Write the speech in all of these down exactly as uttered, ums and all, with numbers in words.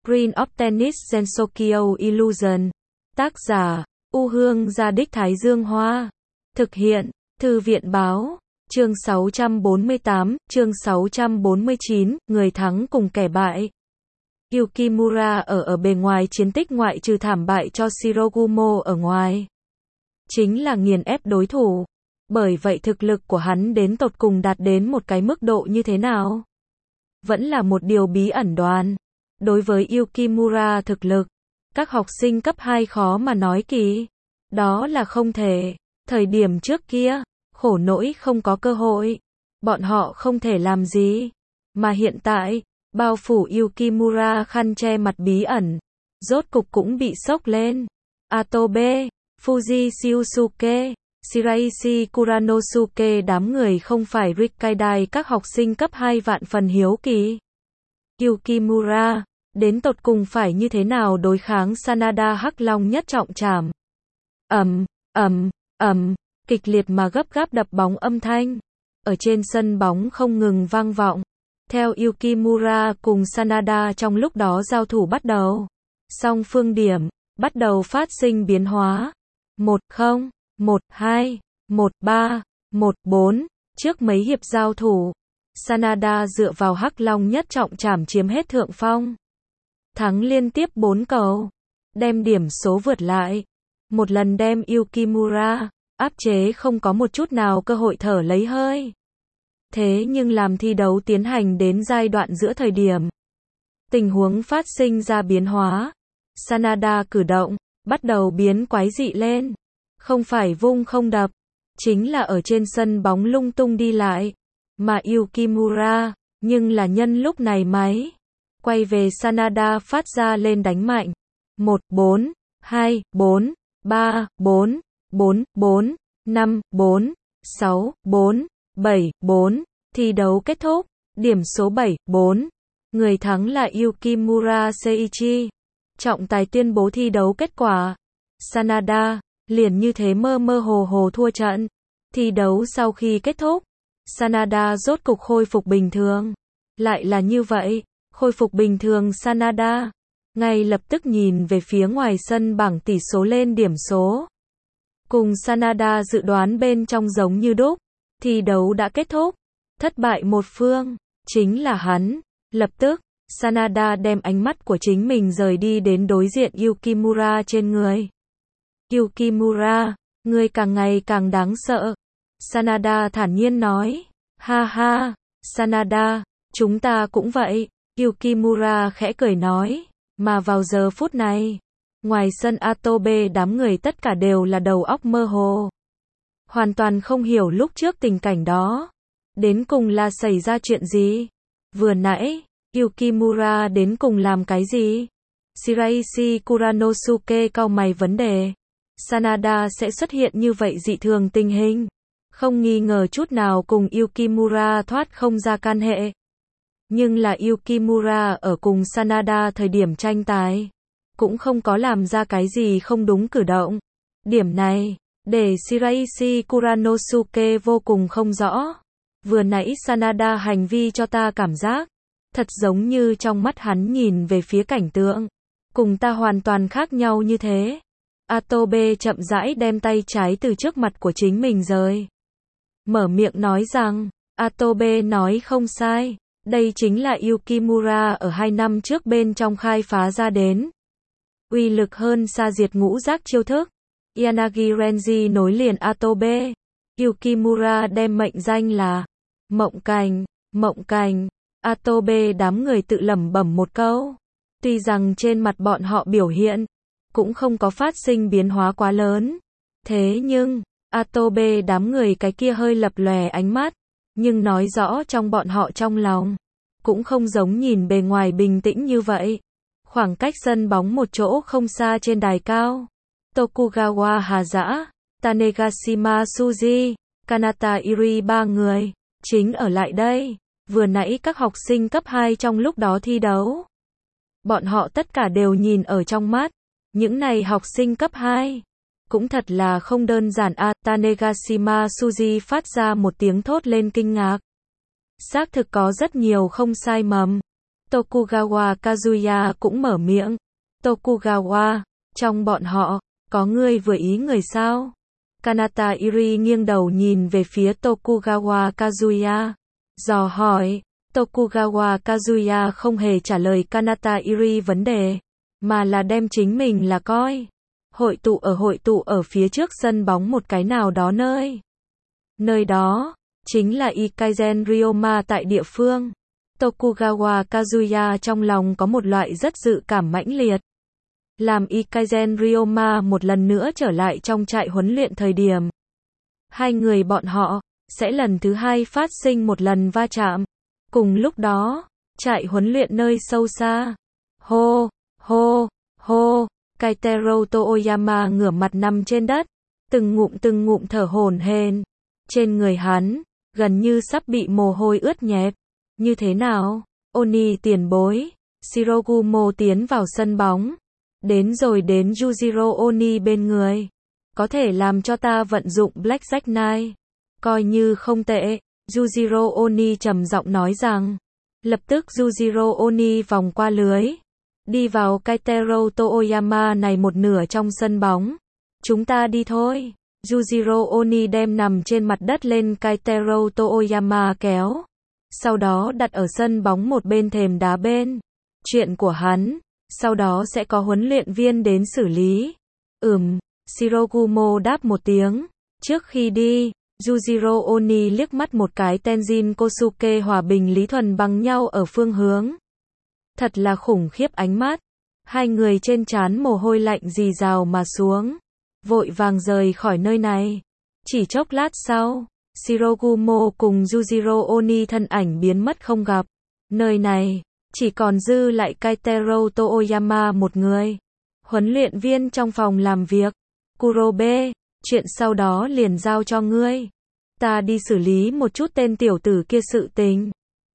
Screen of Tennis Gensokyo Illusion. Tác giả, U Hương Gia Đích Thái Dương Hoa. Thực hiện, Thư viện Báo. Chương sáu trăm bốn mươi tám, chương sáu trăm bốn mươi chín, người thắng cùng kẻ bại. Yukimura ở ở bề ngoài chiến tích ngoại trừ thảm bại cho Shirogumo ở ngoài, chính là nghiền ép đối thủ. Bởi vậy thực lực của hắn đến tột cùng đạt đến một cái mức độ như thế nào? Vẫn là một điều bí ẩn đoán. Đối với Yukimura thực lực, các học sinh cấp hai khó mà nói kỳ. Đó là không thể. Thời điểm trước kia, khổ nỗi không có cơ hội. Bọn họ không thể làm gì. Mà hiện tại, bao phủ Yukimura khăn che mặt bí ẩn, rốt cục cũng bị sốc lên. Atobe, Fuji Shiosuke, Shiraishi Kuranosuke, đám người không phải Rikkaidai, các học sinh cấp hai vạn phần hiếu kỳ. Yukimura, đến tột cùng phải như thế nào đối kháng Sanada Hắc Long nhất trọng trảm. Ầm, ầm, ầm, kịch liệt mà gấp gáp đập bóng âm thanh ở trên sân bóng không ngừng vang vọng. Theo Yukimura cùng Sanada trong lúc đó giao thủ bắt đầu, song phương điểm bắt đầu phát sinh biến hóa. một không, một hai, một ba, một bốn. Trước mấy hiệp giao thủ, Sanada dựa vào Hắc Long nhất trọng trảm chiếm hết thượng phong, thắng liên tiếp bốn cầu, đem điểm số vượt lại, một lần đem Yukimura áp chế không có một chút nào cơ hội thở lấy hơi. Thế nhưng làm thi đấu tiến hành đến giai đoạn giữa thời điểm, tình huống phát sinh ra biến hóa. Sanada cử động bắt đầu biến quái dị lên, không phải vung không đập, chính là ở trên sân bóng lung tung đi lại. Mà Yukimura, nhưng là nhân lúc này máy quay về Sanada phát ra lên đánh mạnh. một bốn, hai bốn, ba bốn, bốn bốn, năm bốn, sáu bốn, bảy bốn. Thi đấu kết thúc, điểm số bảy bốn. Người thắng là Yukimura Seiichi. Trọng tài tuyên bố thi đấu kết quả. Sanada liền như thế mơ mơ hồ hồ thua trận. Thi đấu sau khi kết thúc, Sanada rốt cục khôi phục bình thường. Lại là như vậy, khôi phục bình thường Sanada ngay lập tức nhìn về phía ngoài sân bảng tỷ số lên điểm số. Cùng Sanada dự đoán bên trong giống như đúc, thi đấu đã kết thúc, thất bại một phương, chính là hắn. Lập tức, Sanada đem ánh mắt của chính mình rời đi đến đối diện Yukimura trên người. Yukimura, ngươi càng ngày càng đáng sợ. Sanada thản nhiên nói. Ha ha, Sanada, chúng ta cũng vậy. Yukimura khẽ cười nói. Mà vào giờ phút này, ngoài sân Atobe đám người tất cả đều là đầu óc mơ hồ. Hoàn toàn không hiểu lúc trước tình cảnh đó. Đến cùng là xảy ra chuyện gì? Vừa nãy, Yukimura đến cùng làm cái gì? Shiraishi Kuranosuke cau mày vấn đề. Sanada sẽ xuất hiện như vậy dị thường tình hình. Không nghi ngờ chút nào cùng Yukimura thoát không ra can hệ. Nhưng là Yukimura ở cùng Sanada thời điểm tranh tài, cũng không có làm ra cái gì không đúng cử động. Điểm này, để Shiraishi Kuranosuke vô cùng không rõ. Vừa nãy Sanada hành vi cho ta cảm giác, thật giống như trong mắt hắn nhìn về phía cảnh tượng, cùng ta hoàn toàn khác nhau như thế. Atobe chậm rãi đem tay trái từ trước mặt của chính mình rời. Mở miệng nói rằng, Atobe nói không sai. Đây chính là Yukimura ở hai năm trước bên trong khai phá ra đến. Uy lực hơn xa diệt ngũ giác chiêu thức. Yanagi Renji nối liền Atobe. Yukimura đem mệnh danh là Mộng Cành, Mộng Cành. Atobe đám người tự lẩm bẩm một câu. Tuy rằng trên mặt bọn họ biểu hiện cũng không có phát sinh biến hóa quá lớn. Thế nhưng, Atobe đám người cái kia hơi lập lòe ánh mắt. Nhưng nói rõ trong bọn họ trong lòng, cũng không giống nhìn bề ngoài bình tĩnh như vậy. Khoảng cách sân bóng một chỗ không xa trên đài cao, Tokugawa Hà Dã, Tanegashima Suji, Kanata Iri ba người, chính ở lại đây. Vừa nãy các học sinh cấp hai trong lúc đó thi đấu, bọn họ tất cả đều nhìn ở trong mắt. Những này học sinh cấp hai cũng thật là không đơn giản a. À, Tanegashima Suji phát ra một tiếng thốt lên kinh ngạc. Xác thực có rất nhiều không sai mầm. Tokugawa Kazuya cũng mở miệng. Tokugawa, trong bọn họ, có ngươi vừa ý người sao? Kanata Iri nghiêng đầu nhìn về phía Tokugawa Kazuya, dò hỏi. Tokugawa Kazuya không hề trả lời Kanata Iri vấn đề, mà là đem chính mình là coi. Hội tụ ở hội tụ ở phía trước sân bóng một cái nào đó nơi. Nơi đó, chính là Ikaizen Ryoma tại địa phương. Tokugawa Kazuya trong lòng có một loại rất dự cảm mãnh liệt. Làm Ikaizen Ryoma một lần nữa trở lại trong trại huấn luyện thời điểm. Hai người bọn họ, sẽ lần thứ hai phát sinh một lần va chạm. Cùng lúc đó, trại huấn luyện nơi sâu xa. Hô, hô, hô, Kaitero Toyama ngửa mặt nằm trên đất. Từng ngụm từng ngụm thở hổn hển. Trên người hắn, gần như sắp bị mồ hôi ướt nhẹp. Như thế nào? Oni tiền bối. Shirogumo tiến vào sân bóng. Đến rồi đến Yujiro Oni bên người. Có thể làm cho ta vận dụng Blackjack Knight. Coi như không tệ. Yujiro Oni trầm giọng nói rằng. Lập tức Yujiro Oni vòng qua lưới. Đi vào Kaitero Toyama này một nửa trong sân bóng. Chúng ta đi thôi. Yujiro Oni đem nằm trên mặt đất lên Kaitero Toyama kéo. Sau đó đặt ở sân bóng một bên thềm đá bên. Chuyện của hắn, sau đó sẽ có huấn luyện viên đến xử lý. Ừm, Shirogumo đáp một tiếng. Trước khi đi, Yujiro Oni liếc mắt một cái Tenzin Kosuke hòa bình Lý Thuần bằng nhau ở phương hướng. Thật là khủng khiếp ánh mắt. Hai người trên trán mồ hôi lạnh rì rào mà xuống. Vội vàng rời khỏi nơi này. Chỉ chốc lát sau, Shirogumo cùng Yujiro Oni thân ảnh biến mất không gặp. Nơi này, chỉ còn dư lại Kaitero Toyama một người. Huấn luyện viên trong phòng làm việc. Kurobe, chuyện sau đó liền giao cho ngươi. Ta đi xử lý một chút tên tiểu tử kia sự tình.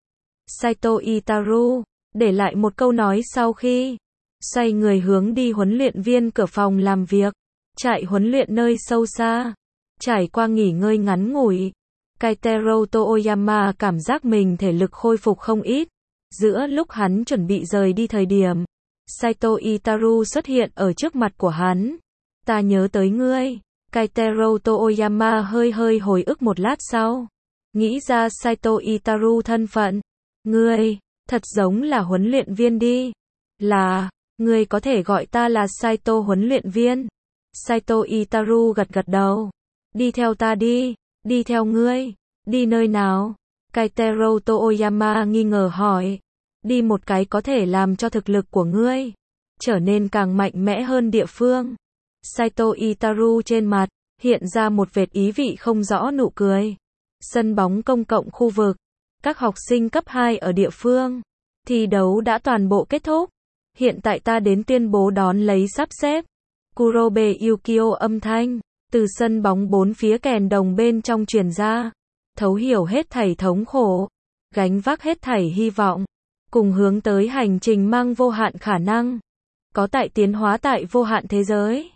Saito Itaru, để lại một câu nói sau khi xoay người hướng đi huấn luyện viên cửa phòng làm việc. Trại huấn luyện nơi sâu xa. Trải qua nghỉ ngơi ngắn ngủi, Kaitero Toyama cảm giác mình thể lực khôi phục không ít. Giữa lúc hắn chuẩn bị rời đi thời điểm, Saito Itaru xuất hiện ở trước mặt của hắn. Ta nhớ tới ngươi. Kaitero Toyama hơi hơi hồi ức một lát sau. Nghĩ ra Saito Itaru thân phận. Ngươi, thật giống là huấn luyện viên đi. Là, ngươi có thể gọi ta là Saito huấn luyện viên. Saito Itaru gật gật đầu. Đi theo ta đi. Đi theo ngươi. Đi nơi nào? Kaitero Toyama nghi ngờ hỏi. Đi một cái có thể làm cho thực lực của ngươi trở nên càng mạnh mẽ hơn địa phương. Saito Itaru trên mặt hiện ra một vệt ý vị không rõ nụ cười. Sân bóng công cộng khu vực. Các học sinh cấp hai ở địa phương. Thi đấu đã toàn bộ kết thúc. Hiện tại ta đến tuyên bố đón lấy sắp xếp. Kurobe Yukio âm thanh từ sân bóng bốn phía kèn đồng bên trong truyền ra. Thấu hiểu hết thảy thống khổ, gánh vác hết thảy hy vọng, cùng hướng tới hành trình mang vô hạn khả năng, có tại tiến hóa tại vô hạn thế giới.